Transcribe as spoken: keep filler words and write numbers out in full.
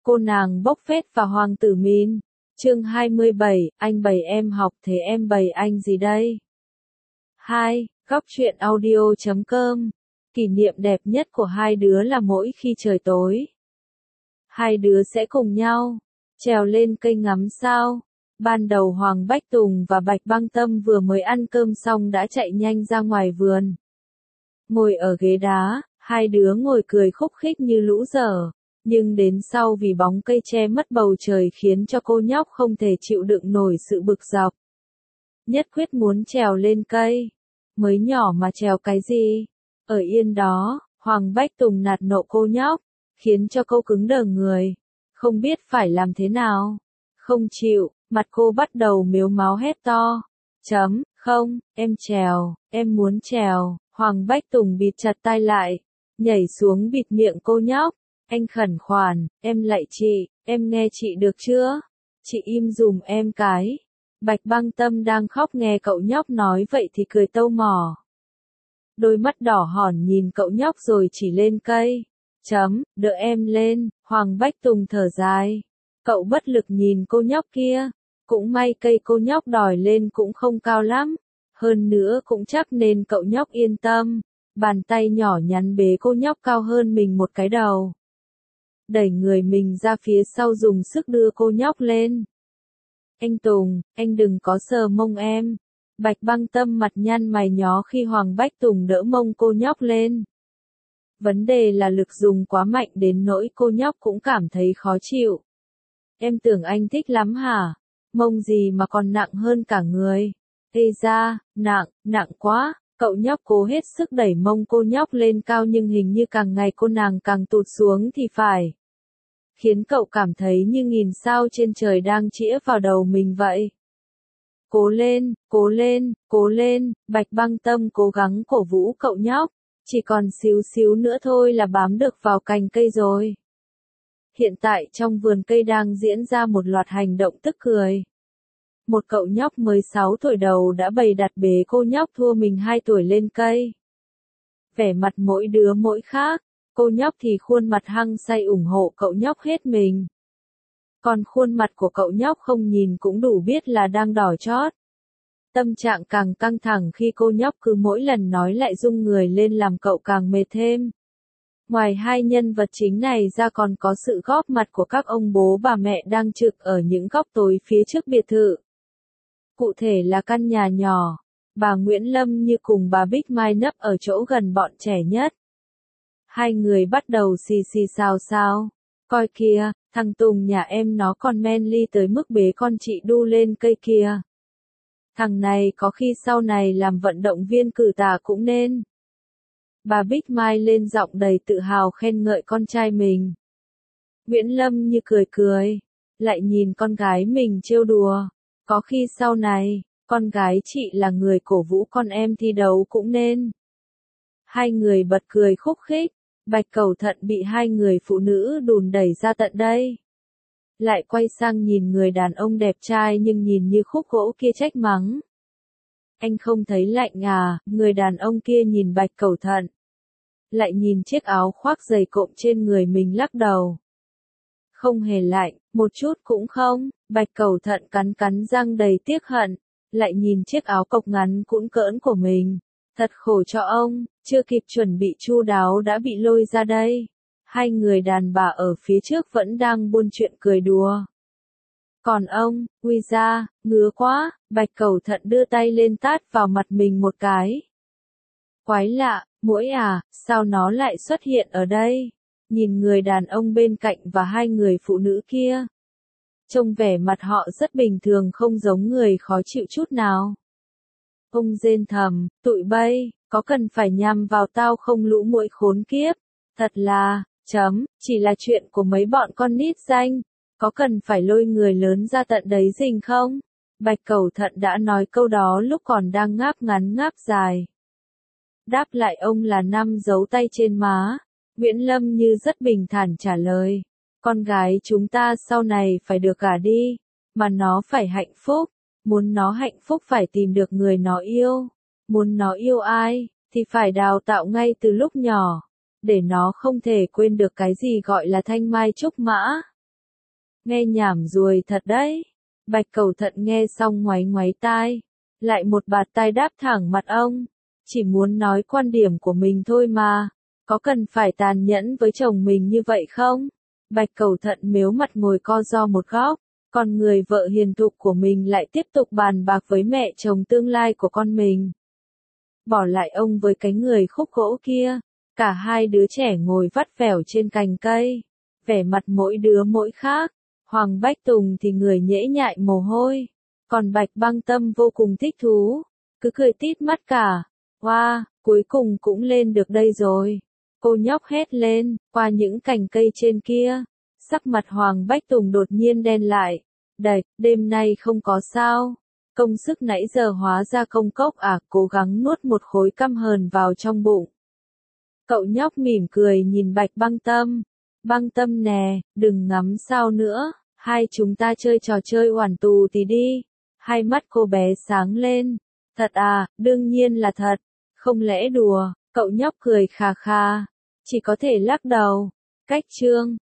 Cô nàng bốc phét và hoàng tử Min. Chương hai mươi bảy, anh bày em học thế em bày anh gì đây? hai. Góc truyện audio chấm com. Kỷ niệm đẹp nhất của hai đứa là mỗi khi trời tối, hai đứa sẽ cùng nhau trèo lên cây ngắm sao. Ban đầu Hoàng Bách Tùng và Bạch Băng Tâm vừa mới ăn cơm xong đã chạy nhanh ra ngoài vườn. Ngồi ở ghế đá, hai đứa ngồi cười khúc khích như lũ dở. Nhưng đến sau vì bóng cây che mất bầu trời khiến cho cô nhóc không thể chịu đựng nổi sự bực dọc. Nhất quyết muốn trèo lên cây. Mới nhỏ mà trèo cái gì? Ở yên đó, Hoàng Bách Tùng nạt nộ cô nhóc, khiến cho cô cứng đờ người. Không biết phải làm thế nào. Không chịu, mặt cô bắt đầu mếu máo hét to. Chấm, không, em trèo, em muốn trèo. Hoàng Bách Tùng bịt chặt tai lại, nhảy xuống bịt miệng cô nhóc. Anh khẩn khoản, em lạy chị, em nghe chị được chưa? Chị im dùm em cái. Bạch Băng Tâm đang khóc nghe cậu nhóc nói vậy thì cười tâu mỏ. Đôi mắt đỏ hòn nhìn cậu nhóc rồi chỉ lên cây. Chấm, đỡ em lên. Hoàng Bách Tùng thở dài. Cậu bất lực nhìn cô nhóc kia. Cũng may cây cô nhóc đòi lên cũng không cao lắm. Hơn nữa cũng chắc nên cậu nhóc yên tâm. Bàn tay nhỏ nhắn bế cô nhóc cao hơn mình một cái đầu. Đẩy người mình ra phía sau dùng sức đưa cô nhóc lên. Anh Tùng, anh đừng có sờ mông em. Bạch Băng Tâm mặt nhăn mày nhó khi Hoàng Bách Tùng đỡ mông cô nhóc lên. Vấn đề là lực dùng quá mạnh đến nỗi cô nhóc cũng cảm thấy khó chịu. Em tưởng anh thích lắm hả? Mông gì mà còn nặng hơn cả người. Ê da, nặng, nặng quá. Cậu nhóc cố hết sức đẩy mông cô nhóc lên cao nhưng hình như càng ngày cô nàng càng tụt xuống thì phải. Khiến cậu cảm thấy như nghìn sao trên trời đang chĩa vào đầu mình vậy. Cố lên, cố lên, cố lên. Bạch Băng Tâm cố gắng cổ vũ cậu nhóc. Chỉ còn xíu xíu nữa thôi là bám được vào cành cây rồi. Hiện tại trong vườn cây đang diễn ra một loạt hành động tức cười. Một cậu nhóc mới sáu tuổi đầu đã bày đặt bế cô nhóc thua mình hai tuổi lên cây. Vẻ mặt mỗi đứa mỗi khác, cô nhóc thì khuôn mặt hăng say ủng hộ cậu nhóc hết mình. Còn khuôn mặt của cậu nhóc không nhìn cũng đủ biết là đang đỏ chót. Tâm trạng càng căng thẳng khi cô nhóc cứ mỗi lần nói lại rung người lên làm cậu càng mệt thêm. Ngoài hai nhân vật chính này ra còn có sự góp mặt của các ông bố bà mẹ đang trực ở những góc tối phía trước biệt thự. Cụ thể là căn nhà nhỏ, bà Nguyễn Lâm như cùng bà Bích Mai nấp ở chỗ gần bọn trẻ nhất. Hai người bắt đầu xì xì xào xào. Coi kìa, thằng Tùng nhà em nó còn manly tới mức bế con chị đu lên cây kìa. Thằng này có khi sau này làm vận động viên cử tà cũng nên. Bà Bích Mai lên giọng đầy tự hào khen ngợi con trai mình. Nguyễn Lâm như cười cười, lại nhìn con gái mình trêu đùa. Có khi sau này, con gái chị là người cổ vũ con em thi đấu cũng nên. Hai người bật cười khúc khích, Bạch Cẩu Thận bị hai người phụ nữ đùn đẩy ra tận đây. Lại quay sang nhìn người đàn ông đẹp trai nhưng nhìn như khúc gỗ kia trách mắng. Anh không thấy lạnh à? Người đàn ông kia nhìn Bạch Cẩu Thận. Lại nhìn chiếc áo khoác dày cộm trên người mình lắc đầu. Không hề lạnh, một chút cũng không. Bạch Cẩu Thận cắn cắn răng đầy tiếc hận. Lại nhìn chiếc áo cộc ngắn cũn cỡn của mình. Thật khổ cho ông, chưa kịp chuẩn bị chu đáo đã bị lôi ra đây. Hai người đàn bà ở phía trước vẫn đang buôn chuyện cười đùa. Còn ông, ui da, ngứa quá. Bạch Cẩu Thận đưa tay lên tát vào mặt mình một cái. Quái lạ, muỗi à, sao nó lại xuất hiện ở đây? Nhìn người đàn ông bên cạnh và hai người phụ nữ kia. Trông vẻ mặt họ rất bình thường không giống người khó chịu chút nào. Ông rên thầm, tụi bay, có cần phải nhằm vào tao không lũ muỗi khốn kiếp? Thật là, chấm, chỉ là chuyện của mấy bọn con nít danh. Có cần phải lôi người lớn ra tận đấy rình không? Bạch Cẩu Thận đã nói câu đó lúc còn đang ngáp ngắn ngáp dài. Đáp lại ông là năm dấu tay trên má. Nguyễn Lâm như rất bình thản trả lời. Con gái chúng ta sau này phải được gả đi. Mà nó phải hạnh phúc. Muốn nó hạnh phúc phải tìm được người nó yêu. Muốn nó yêu ai, thì phải đào tạo ngay từ lúc nhỏ. Để nó không thể quên được cái gì gọi là thanh mai trúc mã. Nghe nhảm ruồi thật đấy. Bạch Cẩu Thận nghe xong ngoáy ngoáy tai, lại một bạt tai đáp thẳng mặt ông. Chỉ muốn nói quan điểm của mình thôi mà, có cần phải tàn nhẫn với chồng mình như vậy không? Bạch Cẩu Thận mếu mặt ngồi co ro một góc, còn người vợ hiền thục của mình lại tiếp tục bàn bạc với mẹ chồng tương lai của con mình. Bỏ lại ông với cái người khúc gỗ kia, cả hai đứa trẻ ngồi vắt vẻo trên cành cây, vẻ mặt mỗi đứa mỗi khác. Hoàng Bách Tùng thì người nhễ nhại mồ hôi, còn Bạch Băng Tâm vô cùng thích thú, cứ cười tít mắt cả. Wow, cuối cùng cũng lên được đây rồi. Cô nhóc hét lên, qua những cành cây trên kia. Sắc mặt Hoàng Bách Tùng đột nhiên đen lại. Đạch, đêm nay không có sao. Công sức nãy giờ hóa ra công cốc à, cố gắng nuốt một khối căm hờn vào trong bụng. Cậu nhóc mỉm cười nhìn Bạch Băng Tâm. Băng Tâm nè, đừng ngắm sao nữa, hai chúng ta chơi trò chơi oản tù thì đi. Hai mắt cô bé sáng lên. Thật à, đương nhiên là thật, không lẽ đùa, cậu nhóc cười khà khà, chỉ có thể lắc đầu. Cách chương